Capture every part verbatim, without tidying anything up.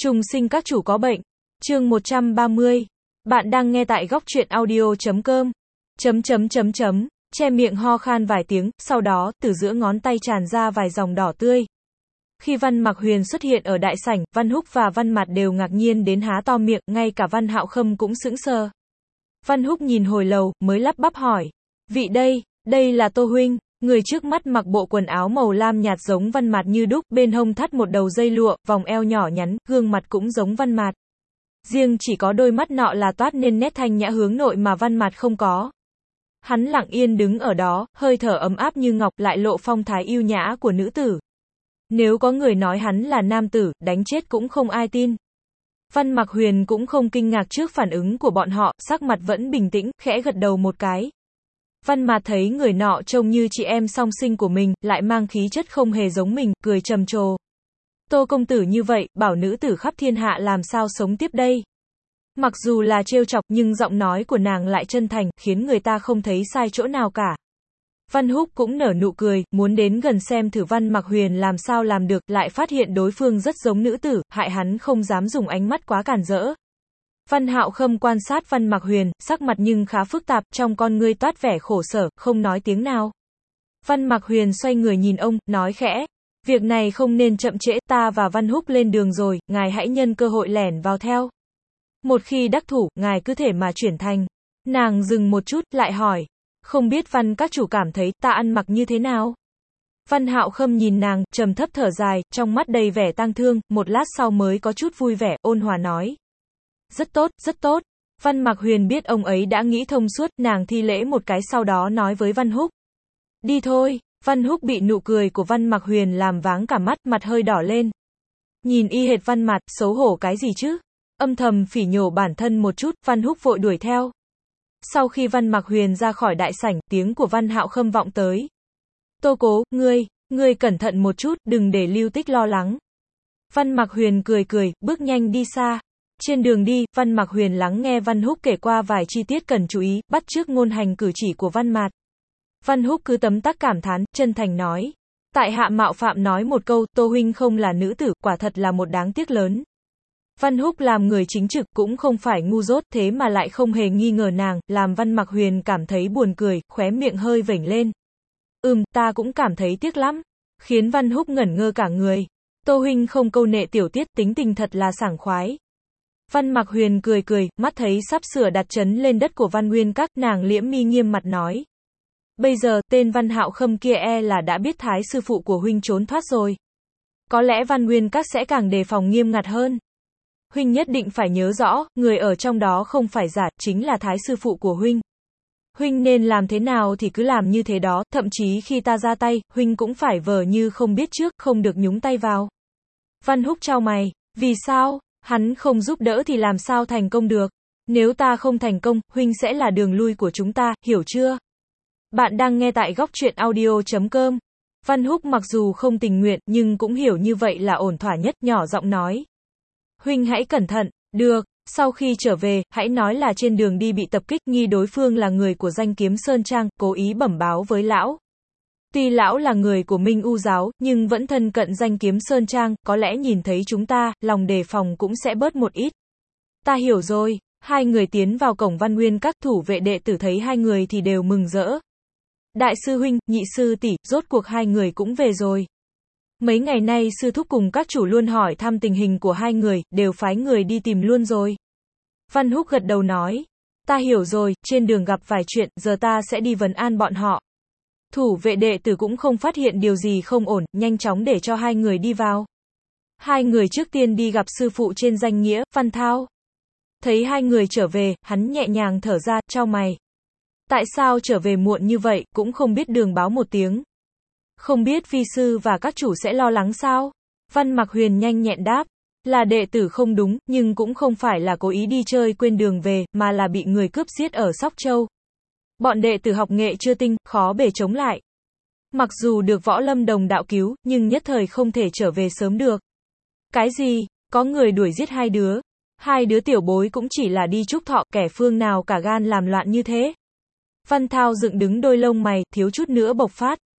Trùng sinh các chủ có bệnh. Chương một trăm ba mươi. Bạn đang nghe tại góc truyện audio chấm com. Chấm chấm chấm chấm, che miệng ho khan vài tiếng, sau đó, từ giữa ngón tay tràn ra vài dòng đỏ tươi. Khi Văn Mặc Huyền xuất hiện ở đại sảnh, Văn Húc và Văn Mạt đều ngạc nhiên đến há to miệng, ngay cả Văn Hạo Khâm cũng sững sờ. Văn Húc nhìn hồi lâu, mới lắp bắp hỏi. Vị đây, đây là Tô Huynh. Người trước mắt mặc bộ quần áo màu lam nhạt giống Văn Mạt như đúc, bên hông thắt một đầu dây lụa, vòng eo nhỏ nhắn, gương mặt cũng giống Văn Mạt. Riêng chỉ có đôi mắt nọ là toát nên nét thanh nhã hướng nội mà Văn Mạt không có. Hắn lặng yên đứng ở đó, hơi thở ấm áp như ngọc, lại lộ phong thái yêu nhã của nữ tử. Nếu có người nói hắn là nam tử, đánh chết cũng không ai tin. Văn Mặc Huyền cũng không kinh ngạc trước phản ứng của bọn họ, sắc mặt vẫn bình tĩnh, khẽ gật đầu một cái. Văn Mạt thấy người nọ trông như chị em song sinh của mình, lại mang khí chất không hề giống mình, cười trầm trồ. Tô công tử như vậy, bảo nữ tử khắp thiên hạ làm sao sống tiếp đây. Mặc dù là trêu chọc, nhưng giọng nói của nàng lại chân thành, khiến người ta không thấy sai chỗ nào cả. Văn Húc cũng nở nụ cười, muốn đến gần xem thử Văn Mặc Huyền làm sao làm được, lại phát hiện đối phương rất giống nữ tử, hại hắn không dám dùng ánh mắt quá càn rỡ. Văn Hạo Khâm quan sát Văn Mặc Huyền, sắc mặt nhưng khá phức tạp, trong con ngươi toát vẻ khổ sở, không nói tiếng nào. Văn Mặc Huyền xoay người nhìn ông, nói khẽ. Việc này không nên chậm trễ, ta và Văn Húc lên đường rồi, ngài hãy nhân cơ hội lẻn vào theo. Một khi đắc thủ, ngài cứ thể mà chuyển thành. Nàng dừng một chút, lại hỏi. Không biết Văn các chủ cảm thấy ta ăn mặc như thế nào? Văn Hạo Khâm nhìn nàng, trầm thấp thở dài, trong mắt đầy vẻ tang thương, một lát sau mới có chút vui vẻ, ôn hòa nói. Rất tốt, rất tốt. Văn Mặc Huyền biết ông ấy đã nghĩ thông suốt, nàng thi lễ một cái sau đó nói với Văn Húc. Đi thôi. Văn Húc bị nụ cười của Văn Mặc Huyền làm váng cả mắt, mặt hơi đỏ lên. Nhìn y hệt Văn Mạt, xấu hổ cái gì chứ? Âm thầm phỉ nhổ bản thân một chút, Văn Húc vội đuổi theo. Sau khi Văn Mặc Huyền ra khỏi đại sảnh, tiếng của Văn Hạo Khâm vọng tới. Tô cố, ngươi, ngươi cẩn thận một chút, đừng để Lưu Tích lo lắng. Văn Mặc Huyền cười cười, bước nhanh đi xa. Trên đường đi, Văn Mặc Huyền lắng nghe Văn Húc kể qua vài chi tiết cần chú ý, bắt chước ngôn hành cử chỉ của Văn Mạt. Văn Húc cứ tấm tắc cảm thán, chân thành nói. Tại hạ mạo phạm nói một câu, Tô huynh không là nữ tử, quả thật là một đáng tiếc lớn. Văn Húc làm người chính trực, cũng không phải ngu dốt, thế mà lại không hề nghi ngờ nàng, làm Văn Mặc Huyền cảm thấy buồn cười, khóe miệng hơi vểnh lên. Ừm, ta cũng cảm thấy tiếc lắm. Khiến Văn Húc ngẩn ngơ cả người. Tô huynh không câu nệ tiểu tiết, tính tình thật là sảng khoái. Văn Mặc Huyền cười cười, mắt thấy sắp sửa đặt trấn lên đất của Văn Nguyên Các, nàng liễm mi nghiêm mặt nói. Bây giờ, tên Văn Hạo Khâm kia e là đã biết thái sư phụ của huynh trốn thoát rồi. Có lẽ Văn Nguyên Các sẽ càng đề phòng nghiêm ngặt hơn. Huynh nhất định phải nhớ rõ, người ở trong đó không phải giả, chính là thái sư phụ của huynh. Huynh nên làm thế nào thì cứ làm như thế đó, thậm chí khi ta ra tay, huynh cũng phải vờ như không biết trước, không được nhúng tay vào. Văn Húc chau mày, vì sao? Hắn không giúp đỡ thì làm sao thành công được? Nếu ta không thành công, huynh sẽ là đường lui của chúng ta, hiểu chưa? Bạn đang nghe tại góc truyện audio chấm com. Văn Húc mặc dù không tình nguyện, nhưng cũng hiểu như vậy là ổn thỏa nhất, nhỏ giọng nói. Huynh hãy cẩn thận, được, sau khi trở về, hãy nói là trên đường đi bị tập kích, nghi đối phương là người của Danh Kiếm Sơn Trang, cố ý bẩm báo với lão. Tuy lão là người của Minh U giáo, nhưng vẫn thân cận Danh Kiếm Sơn Trang, có lẽ nhìn thấy chúng ta, lòng đề phòng cũng sẽ bớt một ít. Ta hiểu rồi. Hai người tiến vào cổng Văn Nguyên Các, thủ vệ đệ tử thấy hai người thì đều mừng rỡ. Đại sư huynh, nhị sư tỷ, rốt cuộc hai người cũng về rồi. Mấy ngày nay sư thúc cùng các chủ luôn hỏi thăm tình hình của hai người, đều phái người đi tìm luôn rồi. Văn Húc gật đầu nói. Ta hiểu rồi, trên đường gặp vài chuyện, giờ ta sẽ đi vấn an bọn họ. Thủ vệ đệ tử cũng không phát hiện điều gì không ổn, nhanh chóng để cho hai người đi vào. Hai người trước tiên đi gặp sư phụ trên danh nghĩa, Văn Thao. Thấy hai người trở về, hắn nhẹ nhàng thở ra, chau mày. Tại sao trở về muộn như vậy, cũng không biết đường báo một tiếng. Không biết vi sư và các chủ sẽ lo lắng sao? Văn Mặc Huyền nhanh nhẹn đáp. Là đệ tử không đúng, nhưng cũng không phải là cố ý đi chơi quên đường về, mà là bị người cướp giết ở Sóc Châu. Bọn đệ tử học nghệ chưa tinh, khó bề chống lại. Mặc dù được Võ Lâm Đồng đạo cứu, nhưng nhất thời không thể trở về sớm được. Cái gì? Có người đuổi giết hai đứa. Hai đứa tiểu bối cũng chỉ là đi chúc thọ, kẻ phương nào cả gan làm loạn như thế. Văn Thao dựng đứng đôi lông mày, thiếu chút nữa bộc phát.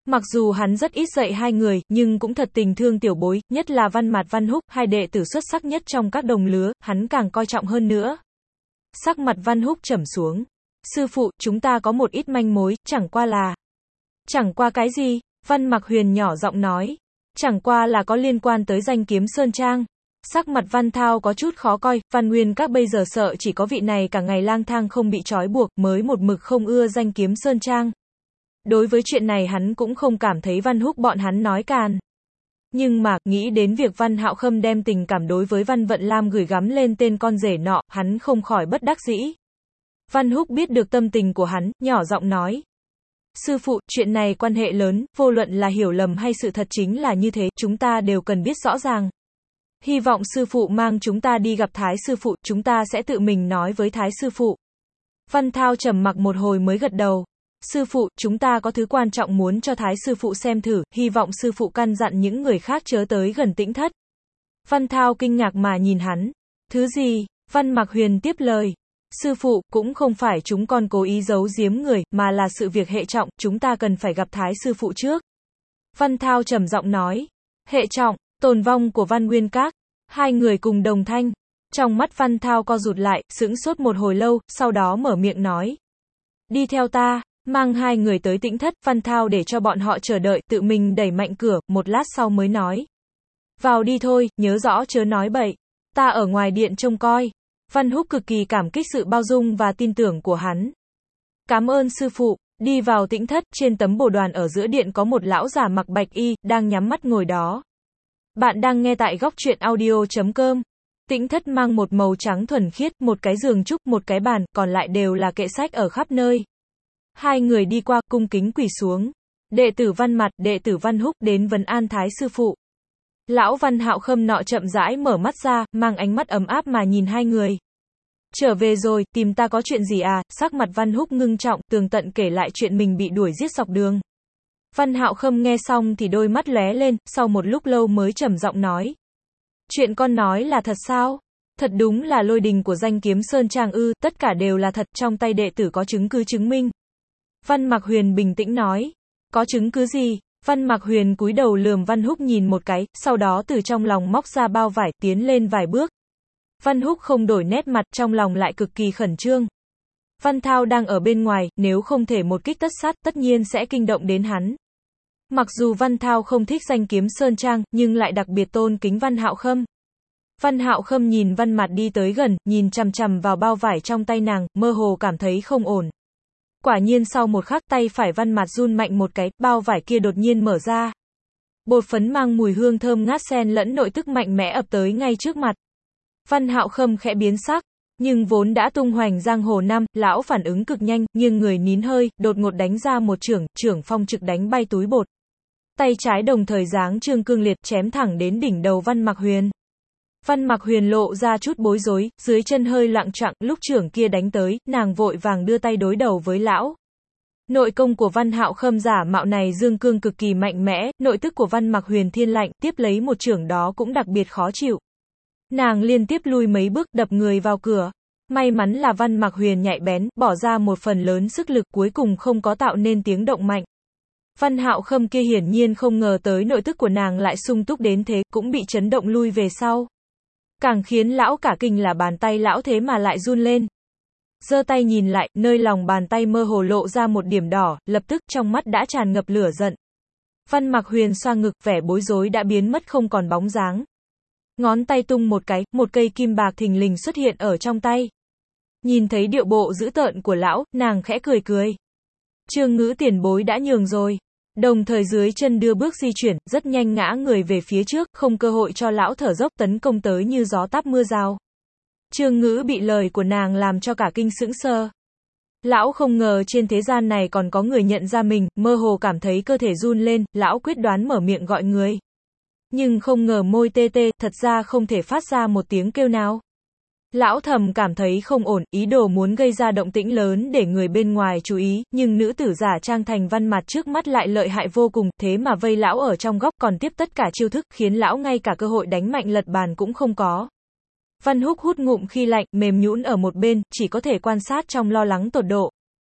Mặc dù hắn rất ít dạy hai người, nhưng cũng thật tình thương tiểu bối, nhất là Văn Mạt Văn Húc, hai đệ tử xuất sắc nhất trong các đồng lứa, hắn càng coi trọng hơn nữa. Sắc mặt Văn Húc trầm xuống. Sư phụ, chúng ta có một ít manh mối, chẳng qua là... Chẳng qua cái gì? Văn Mạc Huyền nhỏ giọng nói. Chẳng qua là có liên quan tới danh kiếm Sơn Trang. Sắc mặt Văn Thao có chút khó coi, Văn Nguyên các bây giờ sợ chỉ có vị này cả ngày lang thang không bị trói buộc, mới một mực không ưa danh kiếm Sơn Trang. Đối với chuyện này hắn cũng không cảm thấy Văn Húc bọn hắn nói càn. Nhưng mà, nghĩ đến việc Văn Hạo Khâm đem tình cảm đối với Văn Vận Lam gửi gắm lên tên con rể nọ, hắn không khỏi bất đắc dĩ. Văn Húc biết được tâm tình của hắn, nhỏ giọng nói. Sư phụ, chuyện này quan hệ lớn, vô luận là hiểu lầm hay sự thật chính là như thế, chúng ta đều cần biết rõ ràng. Hy vọng sư phụ mang chúng ta đi gặp Thái sư phụ, chúng ta sẽ tự mình nói với Thái sư phụ. Văn Thao trầm mặc một hồi mới gật đầu. Sư phụ, chúng ta có thứ quan trọng muốn cho Thái sư phụ xem thử, hy vọng sư phụ căn dặn những người khác chớ tới gần Tĩnh Thất. Văn Thao kinh ngạc mà nhìn hắn. Thứ gì? Văn Mạc Huyền tiếp lời. Sư phụ, cũng không phải chúng con cố ý giấu giếm người, mà là sự việc hệ trọng, chúng ta cần phải gặp Thái sư phụ trước. Văn Thao trầm giọng nói. Hệ trọng, tồn vong của Văn Nguyên Các. Hai người cùng đồng thanh. Trong mắt Văn Thao co rụt lại, sững sốt một hồi lâu, sau đó mở miệng nói. Đi theo ta. Mang hai người tới Tĩnh Thất, Văn Thao để cho bọn họ chờ đợi, tự mình đẩy mạnh cửa, một lát sau mới nói. Vào đi thôi, nhớ rõ chớ nói bậy. Ta ở ngoài điện trông coi. Văn Húc cực kỳ cảm kích sự bao dung và tin tưởng của hắn. Cảm ơn sư phụ. Đi vào Tĩnh Thất, trên tấm bồ đoàn ở giữa điện có một lão già mặc bạch y, đang nhắm mắt ngồi đó. Bạn đang nghe tại góc truyện audio chấm com. Tĩnh Thất mang một màu trắng thuần khiết, một cái giường trúc, một cái bàn, còn lại đều là kệ sách ở khắp nơi. Hai người đi qua, cung kính quỳ xuống. Đệ tử Văn Mạt, đệ tử Văn Húc đến vấn an Thái sư phụ. Lão Văn Hạo Khâm nọ chậm rãi mở mắt ra, mang ánh mắt ấm áp mà nhìn hai người. Trở về rồi, tìm ta có chuyện gì à? Sắc mặt Văn Húc ngưng trọng, tường tận kể lại chuyện mình bị đuổi giết dọc đường. Văn Hạo Khâm nghe xong thì đôi mắt lóe lên, sau một lúc lâu mới trầm giọng nói. Chuyện con nói là thật sao? Thật đúng là lôi đình của danh kiếm Sơn Trang ư, tất cả đều là thật, trong tay đệ tử có chứng cứ chứng minh. Văn Mạc Huyền bình tĩnh nói. Có chứng cứ gì? Văn Mạc Huyền cúi đầu lườm Văn Húc nhìn một cái, sau đó từ trong lòng móc ra bao vải, tiến lên vài bước. Văn Húc không đổi nét mặt, trong lòng lại cực kỳ khẩn trương. Văn Thao đang ở bên ngoài, nếu không thể một kích tất sát, tất nhiên sẽ kinh động đến hắn. Mặc dù Văn Thao không thích danh kiếm Sơn Trang, nhưng lại đặc biệt tôn kính Văn Hạo Khâm. Văn Hạo Khâm nhìn Văn Mạt đi tới gần, nhìn chằm chằm vào bao vải trong tay nàng, mơ hồ cảm thấy không ổn. Quả nhiên sau một khắc tay phải Văn Mạt run mạnh một cái, bao vải kia đột nhiên mở ra. Bột phấn mang mùi hương thơm ngát xen lẫn nội tức mạnh mẽ ập tới ngay trước mặt. Văn Hạo Khâm khẽ biến sắc, nhưng vốn đã tung hoành giang hồ năm, lão phản ứng cực nhanh, nhưng người nín hơi, đột ngột đánh ra một chưởng, chưởng phong trực đánh bay túi bột. Tay trái đồng thời giáng trương cương liệt, chém thẳng đến đỉnh đầu Văn Mạc Huyền. Văn Mạc Huyền lộ ra chút bối rối, dưới chân hơi loạng choạng, lúc chưởng kia đánh tới, nàng vội vàng đưa tay đối đầu với lão. Nội công của Văn Hạo Khâm giả mạo này dương cương cực kỳ mạnh mẽ, nội tức của Văn Mạc Huyền thiên lạnh, tiếp lấy một chưởng đó cũng đặc biệt khó chịu. Nàng liên tiếp lui mấy bước, đập người vào cửa. May mắn là Văn Mạc Huyền nhạy bén, bỏ ra một phần lớn sức lực, cuối cùng không có tạo nên tiếng động mạnh. Văn Hạo Khâm kia hiển nhiên không ngờ tới nội tức của nàng lại sung túc đến thế, cũng bị chấn động lui về sau. Càng khiến lão cả kinh là bàn tay lão thế mà lại run lên. Giơ tay nhìn lại, nơi lòng bàn tay mơ hồ lộ ra một điểm đỏ, lập tức trong mắt đã tràn ngập lửa giận. Văn Mạc Huyền xoa ngực, vẻ bối rối đã biến mất không còn bóng dáng. Ngón tay tung một cái, một cây kim bạc thình lình xuất hiện ở trong tay. Nhìn thấy điệu bộ dữ tợn của lão, nàng khẽ cười cười. Trương Ngữ tiền bối đã nhường rồi. Đồng thời dưới chân đưa bước di chuyển, rất nhanh ngã người về phía trước, không cơ hội cho lão thở dốc tấn công tới như gió táp mưa rào. Trương Ngữ bị lời của nàng làm cho cả kinh sững sờ. Lão không ngờ trên thế gian này còn có người nhận ra mình, mơ hồ cảm thấy cơ thể run lên, lão quyết đoán mở miệng gọi người. Nhưng không ngờ môi tê tê, thật ra không thể phát ra một tiếng kêu nào. Lão thầm cảm thấy không ổn, ý đồ muốn gây ra động tĩnh lớn để người bên ngoài chú ý, nhưng nữ tử giả trang thành Văn Mạt trước mắt lại lợi hại vô cùng, thế mà vây lão ở trong góc còn tiếp tất cả chiêu thức, khiến lão ngay cả cơ hội đánh mạnh lật bàn cũng không có. Văn Húc hút ngụm khi lạnh, mềm nhũn ở một bên, chỉ có thể quan sát trong lo lắng tột độ.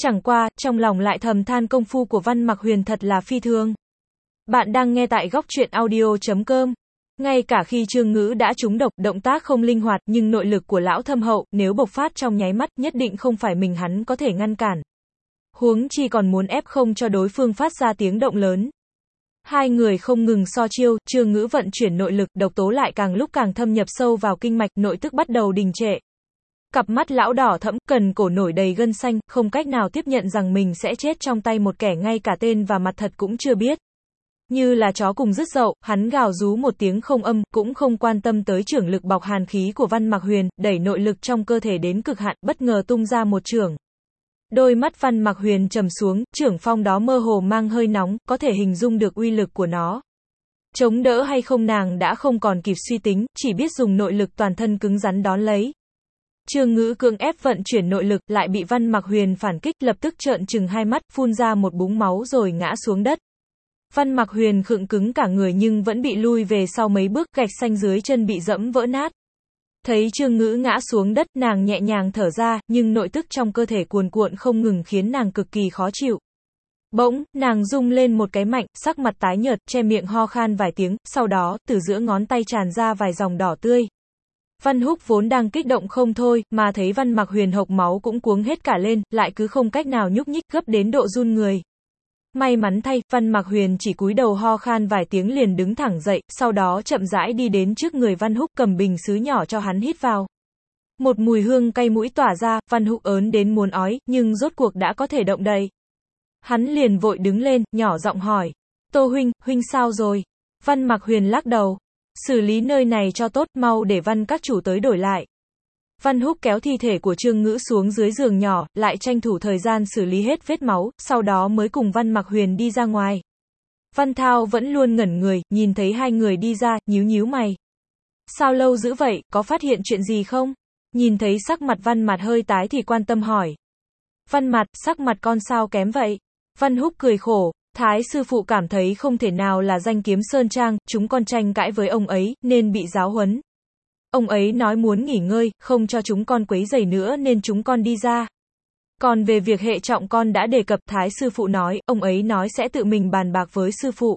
Chẳng qua, trong lòng lại thầm than công phu của Văn Mặc Huyền thật là phi thường. Bạn đang nghe tại góc truyện audio chấm com. Ngay cả khi Trương Ngữ đã trúng độc, động tác không linh hoạt, nhưng nội lực của lão thâm hậu, nếu bộc phát trong nháy mắt, nhất định không phải mình hắn có thể ngăn cản. Huống chi còn muốn ép không cho đối phương phát ra tiếng động lớn. Hai người không ngừng so chiêu, Trương Ngữ vận chuyển nội lực, độc tố lại càng lúc càng thâm nhập sâu vào kinh mạch, nội tức bắt đầu đình trệ. Cặp mắt lão đỏ thẫm, cần cổ nổi đầy gân xanh, không cách nào tiếp nhận rằng mình sẽ chết trong tay một kẻ ngay cả tên và mặt thật cũng chưa biết. Như là chó cùng rứt dậu, hắn gào rú một tiếng không âm, cũng không quan tâm tới chưởng lực bọc hàn khí của Văn Mặc Huyền, đẩy nội lực trong cơ thể đến cực hạn, bất ngờ tung ra một chưởng. Đôi mắt Văn Mặc Huyền trầm xuống, chưởng phong đó mơ hồ mang hơi nóng, có thể hình dung được uy lực của nó. Chống đỡ hay không nàng đã không còn kịp suy tính, chỉ biết dùng nội lực toàn thân cứng rắn đón lấy. Trương Ngữ cưỡng ép vận chuyển nội lực, lại bị Văn Mặc Huyền phản kích, lập tức trợn trừng hai mắt, phun ra một búng máu rồi ngã xuống đất. Văn Mặc Huyền khựng cứng cả người nhưng vẫn bị lui về sau mấy bước, gạch xanh dưới chân bị dẫm vỡ nát. Thấy Trương Ngữ ngã xuống đất, nàng nhẹ nhàng thở ra, nhưng nội tức trong cơ thể cuồn cuộn không ngừng khiến nàng cực kỳ khó chịu. Bỗng, nàng rung lên một cái mạnh, sắc mặt tái nhợt, che miệng ho khan vài tiếng, sau đó, từ giữa ngón tay tràn ra vài dòng đỏ tươi. Văn Húc vốn đang kích động không thôi, mà thấy Văn Mặc Huyền hộc máu cũng cuống hết cả lên, lại cứ không cách nào nhúc nhích, gấp đến độ run người. May mắn thay, Văn Mặc Huyền chỉ cúi đầu ho khan vài tiếng liền đứng thẳng dậy, sau đó chậm rãi đi đến trước người Văn Húc, cầm bình sứ nhỏ cho hắn hít vào. Một mùi hương cay mũi tỏa ra, Văn Húc ớn đến muốn ói, nhưng rốt cuộc đã có thể động đậy. Hắn liền vội đứng lên, nhỏ giọng hỏi. Tô huynh, huynh sao rồi? Văn Mặc Huyền lắc đầu. Xử lý nơi này cho tốt, mau để Văn các chủ tới đổi lại. Văn Húc kéo thi thể của Trương Ngữ xuống dưới giường nhỏ, lại tranh thủ thời gian xử lý hết vết máu, sau đó mới cùng Văn Mặc Huyền đi ra ngoài. Văn Thao vẫn luôn ngẩn người, nhìn thấy hai người đi ra, nhíu nhíu mày. Sao lâu dữ vậy, có phát hiện chuyện gì không? Nhìn thấy sắc mặt Văn Mạt hơi tái thì quan tâm hỏi. Văn Mạt, sắc mặt con sao kém vậy? Văn Húc cười khổ. Thái sư phụ cảm thấy không thể nào là danh kiếm Sơn Trang, chúng con tranh cãi với ông ấy, nên bị giáo huấn. Ông ấy nói muốn nghỉ ngơi, không cho chúng con quấy rầy nữa nên chúng con đi ra. Còn về việc hệ trọng con đã đề cập, Thái sư phụ nói, ông ấy nói sẽ tự mình bàn bạc với sư phụ.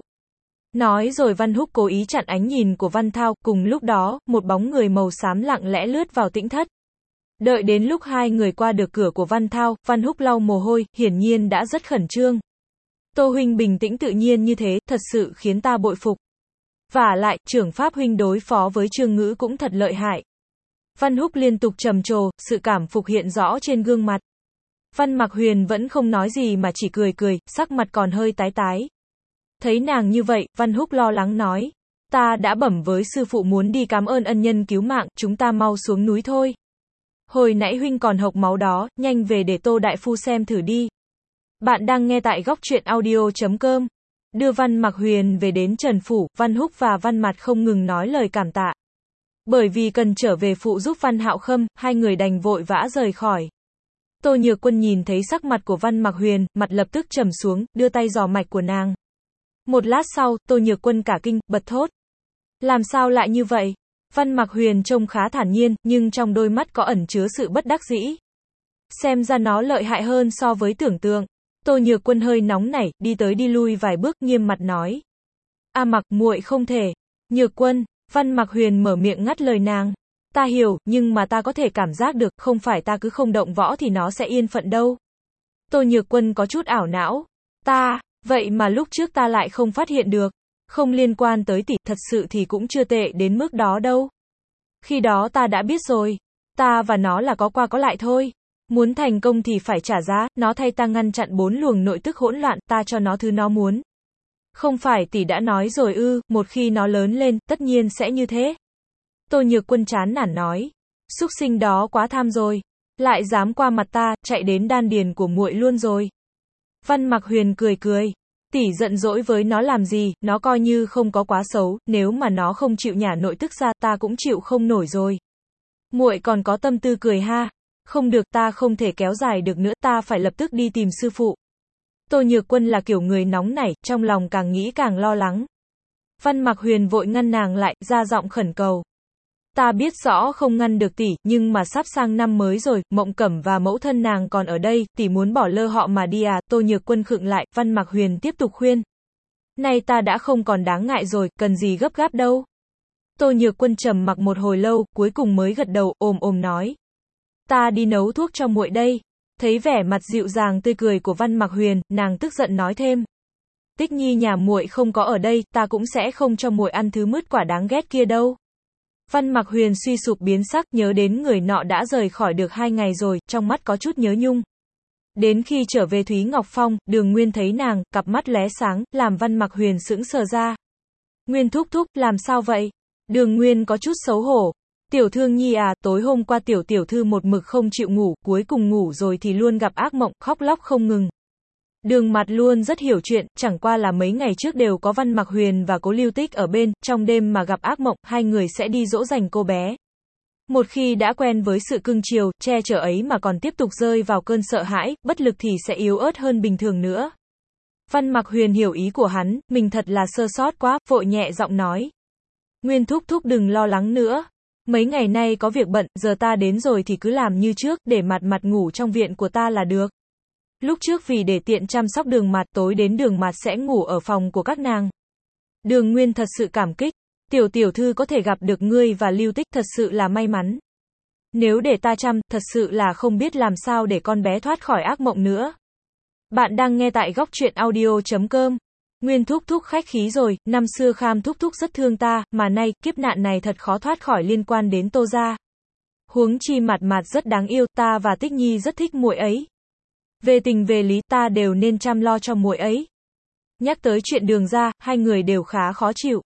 Nói rồi Văn Húc cố ý chặn ánh nhìn của Văn Thao, cùng lúc đó, một bóng người màu xám lặng lẽ lướt vào tĩnh thất. Đợi đến lúc hai người qua được cửa của Văn Thao, Văn Húc lau mồ hôi, hiển nhiên đã rất khẩn trương. Tô huynh bình tĩnh tự nhiên như thế, thật sự khiến ta bội phục. Vả lại, trưởng pháp huynh đối phó với Trương Ngữ cũng thật lợi hại. Văn Húc liên tục trầm trồ, sự cảm phục hiện rõ trên gương mặt. Văn Mặc Huyền vẫn không nói gì mà chỉ cười cười, sắc mặt còn hơi tái tái. Thấy nàng như vậy, Văn Húc lo lắng nói. Ta đã bẩm với sư phụ muốn đi cảm ơn ân nhân cứu mạng, chúng ta mau xuống núi thôi. Hồi nãy huynh còn hộc máu đó, nhanh về để Tô đại phu xem thử đi. Bạn đang nghe tại góc truyện audio chấm com. Đưa Văn Mặc Huyền về đến Trần Phủ, Văn Húc và Văn Mạt không ngừng nói lời cảm tạ. Bởi vì cần trở về phụ giúp Văn Hạo Khâm, hai người đành vội vã rời khỏi. Tô Nhược Quân nhìn thấy sắc mặt của Văn Mặc Huyền, mặt lập tức trầm xuống, đưa tay dò mạch của nàng. Một lát sau, Tô Nhược Quân cả kinh, bật thốt. Làm sao lại như vậy? Văn Mặc Huyền trông khá thản nhiên, nhưng trong đôi mắt có ẩn chứa sự bất đắc dĩ. Xem ra nó lợi hại hơn so với tưởng tượng. Tô Nhược Quân hơi nóng nảy, đi tới đi lui vài bước, nghiêm mặt nói. A Mặc, muội không thể. Nhược Quân, Văn Mặc Huyền mở miệng ngắt lời nàng. Ta hiểu, nhưng mà ta có thể cảm giác được, không phải ta cứ không động võ thì nó sẽ yên phận đâu. Tô Nhược Quân có chút ảo não. Ta, vậy mà lúc trước ta lại không phát hiện được. Không liên quan tới tỷ, thật sự thì cũng chưa tệ đến mức đó đâu. Khi đó ta đã biết rồi. Ta và nó là có qua có lại thôi. Muốn thành công thì phải trả giá, nó thay ta ngăn chặn bốn luồng nội tức hỗn loạn, ta cho nó thứ nó muốn. Không phải tỷ đã nói rồi ư, một khi nó lớn lên, tất nhiên sẽ như thế. Tô Nhược Quân chán nản nói. Súc sinh đó quá tham rồi. Lại dám qua mặt ta, chạy đến đan điền của muội luôn rồi. Văn Mặc Huyền cười cười. Tỷ giận dỗi với nó làm gì, nó coi như không có quá xấu, nếu mà nó không chịu nhả nội tức ra, ta cũng chịu không nổi rồi. Muội còn có tâm tư cười ha. Không được, ta không thể kéo dài được nữa, ta phải lập tức đi tìm sư phụ. Tô Nhược Quân là kiểu người nóng nảy, trong lòng càng nghĩ càng lo lắng. Văn Mặc Huyền vội ngăn nàng lại, ra giọng khẩn cầu. Ta biết rõ không ngăn được tỷ, nhưng mà sắp sang năm mới rồi, Mộng Cẩm và mẫu thân nàng còn ở đây, tỷ muốn bỏ lơ họ mà đi à, Tô Nhược Quân khựng lại, Văn Mạc Huyền tiếp tục khuyên. Nay ta đã không còn đáng ngại rồi, cần gì gấp gáp đâu. Tô Nhược Quân trầm mặc một hồi lâu, cuối cùng mới gật đầu, ồm ồm nói. Ta đi nấu thuốc cho muội đây. Thấy vẻ mặt dịu dàng tươi cười của Văn Mạc Huyền, nàng tức giận nói thêm. Tích Nhi nhà muội không có ở đây, ta cũng sẽ không cho muội ăn thứ mứt quả đáng ghét kia đâu. Văn Mạc Huyền suy sụp biến sắc, nhớ đến người nọ đã rời khỏi được hai ngày rồi, trong mắt có chút nhớ nhung. Đến khi trở về Thúy Ngọc Phong, Đường Nguyên thấy nàng, cặp mắt lóe sáng, làm Văn Mạc Huyền sững sờ ra. Nguyên thúc thúc, làm sao vậy? Đường Nguyên có chút xấu hổ. Tiểu Thương Nhi à, tối hôm qua tiểu tiểu thư một mực không chịu ngủ, cuối cùng ngủ rồi thì luôn gặp ác mộng, khóc lóc không ngừng. Đường Mặt luôn rất hiểu chuyện, chẳng qua là mấy ngày trước đều có Văn Mạc Huyền và Cố Lưu Tích ở bên, trong đêm mà gặp ác mộng, hai người sẽ đi dỗ dành cô bé. Một khi đã quen với sự cưng chiều, che chở ấy mà còn tiếp tục rơi vào cơn sợ hãi, bất lực thì sẽ yếu ớt hơn bình thường nữa. Văn Mạc Huyền hiểu ý của hắn, mình thật là sơ sót quá, vội nhẹ giọng nói. Nguyên thúc thúc đừng lo lắng nữa. Mấy ngày nay có việc bận, giờ ta đến rồi thì cứ làm như trước, để Mặt Mặt ngủ trong viện của ta là được. Lúc trước vì để tiện chăm sóc Đường Mặt, tối đến Đường Mặt sẽ ngủ ở phòng của các nàng. Đường Nguyên thật sự cảm kích. Tiểu tiểu thư có thể gặp được ngươi và Lưu Tích thật sự là may mắn. Nếu để ta chăm, thật sự là không biết làm sao để con bé thoát khỏi ác mộng nữa. Bạn đang nghe tại góc truyện audio chấm com. Nguyên thúc thúc khách khí rồi, năm xưa Kham thúc thúc rất thương ta, mà nay, kiếp nạn này thật khó thoát khỏi liên quan đến Tô gia. Huống chi Mặt Mặt rất đáng yêu, ta và Tích Nhi rất thích muội ấy. Về tình về lý, ta đều nên chăm lo cho muội ấy. Nhắc tới chuyện Đường gia, hai người đều khá khó chịu.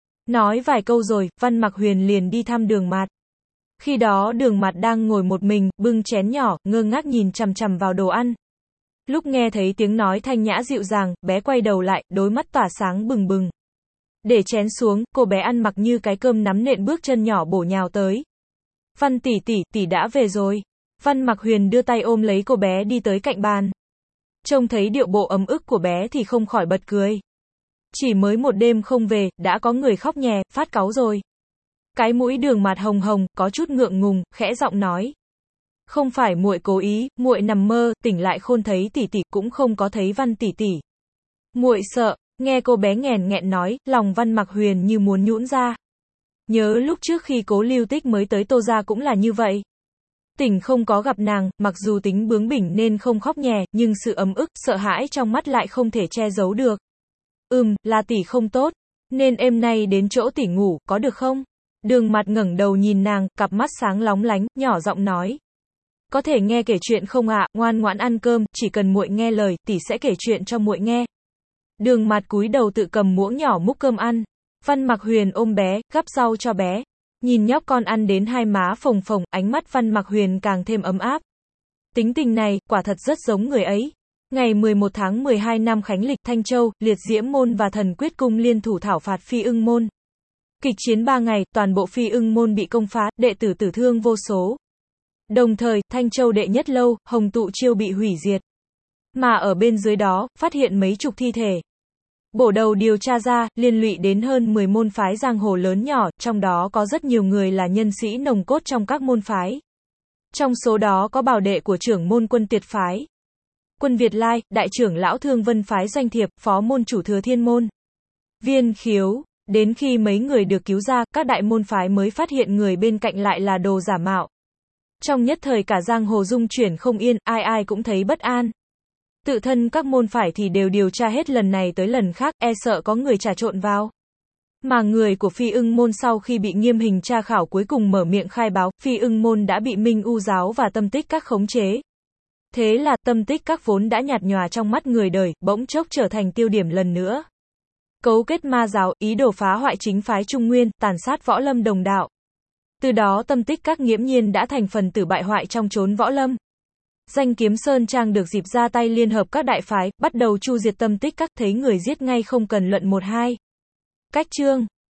Nói vài câu rồi, Văn Mạc Huyền liền đi thăm Đường Mạt. Khi đó Đường Mạt đang ngồi một mình, bưng chén nhỏ, ngơ ngác nhìn chằm chằm vào đồ ăn. Lúc nghe thấy tiếng nói thanh nhã dịu dàng, bé quay đầu lại, đôi mắt tỏa sáng bừng bừng. Để chén xuống, cô bé ăn mặc như cái cơm nắm nện bước chân nhỏ bổ nhào tới. Văn tỷ tỷ, tỷ đã về rồi. Văn Mạc Huyền đưa tay ôm lấy cô bé đi tới cạnh bàn. Trông thấy điệu bộ ấm ức của bé thì không khỏi bật cười. Chỉ mới một đêm không về, đã có người khóc nhè, phát cáu rồi. Cái mũi Đường Mạt hồng hồng, có chút ngượng ngùng, khẽ giọng nói. Không phải muội cố ý, muội nằm mơ, tỉnh lại khôn thấy tỷ tỷ, cũng không có thấy Văn tỷ tỷ. Muội sợ, nghe cô bé nghèn nghẹn nói, lòng Văn Mạc Huyền như muốn nhũn ra. Nhớ lúc trước khi Cố Lưu Tích mới tới Tô gia cũng là như vậy. Tỉnh không có gặp nàng, mặc dù tính bướng bỉnh nên không khóc nhè, nhưng sự ấm ức, sợ hãi trong mắt lại không thể che giấu được. Ừm, là tỷ không tốt, nên êm nay đến chỗ tỷ ngủ, có được không? Đường Mặt ngẩng đầu nhìn nàng, cặp mắt sáng lóng lánh, nhỏ giọng nói. Có thể nghe kể chuyện không ạ, ngoan ngoãn ăn cơm, chỉ cần muội nghe lời, tỷ sẽ kể chuyện cho muội nghe. Đường Mặt cúi đầu tự cầm muỗng nhỏ múc cơm ăn. Văn Mạc Huyền ôm bé, gắp rau cho bé. Nhìn nhóc con ăn đến hai má phồng phồng, ánh mắt Văn Mạc Huyền càng thêm ấm áp. Tính tình này, quả thật rất giống người ấy. Ngày mười một tháng mười hai năm Khánh Lịch, Thanh Châu, Liệt Diễm Môn và Thần Quyết Cung liên thủ thảo phạt Phi Ưng Môn. Kịch chiến ba ngày, toàn bộ Phi Ưng Môn bị công phá, đệ tử tử thương vô số. Đồng thời, Thanh Châu đệ nhất lâu, Hồng Tụ Chiêu bị hủy diệt. Mà ở bên dưới đó, phát hiện mấy chục thi thể. Bổ đầu điều tra ra, liên lụy đến hơn mười môn phái giang hồ lớn nhỏ, trong đó có rất nhiều người là nhân sĩ nòng cốt trong các môn phái. Trong số đó có bảo đệ của trưởng môn Quân Tiệt phái, Quân Việt Lai, đại trưởng lão Thương Vân phái Doanh Thiệp, phó môn chủ Thừa Thiên môn, Viên Khiếu. Đến khi mấy người được cứu ra, các đại môn phái mới phát hiện người bên cạnh lại là đồ giả mạo. Trong nhất thời cả giang hồ rung chuyển không yên, ai ai cũng thấy bất an. Tự thân các môn phái thì đều điều tra hết lần này tới lần khác, e sợ có người trà trộn vào. Mà người của Phi Ưng Môn sau khi bị nghiêm hình tra khảo cuối cùng mở miệng khai báo, Phi Ưng Môn đã bị Minh U giáo và Tâm Tích Các khống chế. Thế là, Tâm Tích Các vốn đã nhạt nhòa trong mắt người đời, bỗng chốc trở thành tiêu điểm lần nữa. Cấu kết ma giáo, ý đồ phá hoại chính phái Trung Nguyên, tàn sát võ lâm đồng đạo. Từ đó Tâm Tích Các nghiễm nhiên đã thành phần tử bại hoại trong chốn võ lâm. Danh Kiếm Sơn Trang được dịp ra tay liên hợp các đại phái, bắt đầu chu diệt Tâm Tích Các, thấy người giết ngay không cần luận một hai. Cách chương